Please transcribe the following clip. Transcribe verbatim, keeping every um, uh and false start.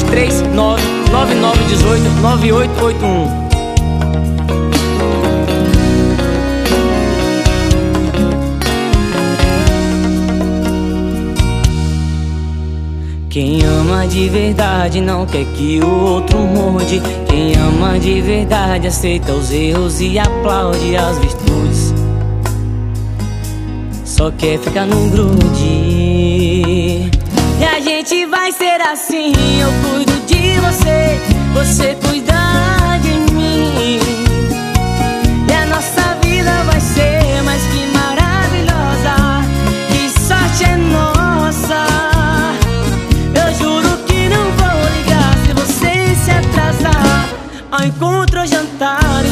três nove nove nove um oito nove oito oito um. Quem ama de verdade não quer que o outro mude. Quem ama de verdade aceita os erros e aplaude as virtudes. Só quer ficar no grude. E a gente vai ser assim. Eu cuido de você, você cuida de mim. E a nossa vida vai ser mais que maravilhosa. Que sorte é nossa. Ao encontro ou jantar,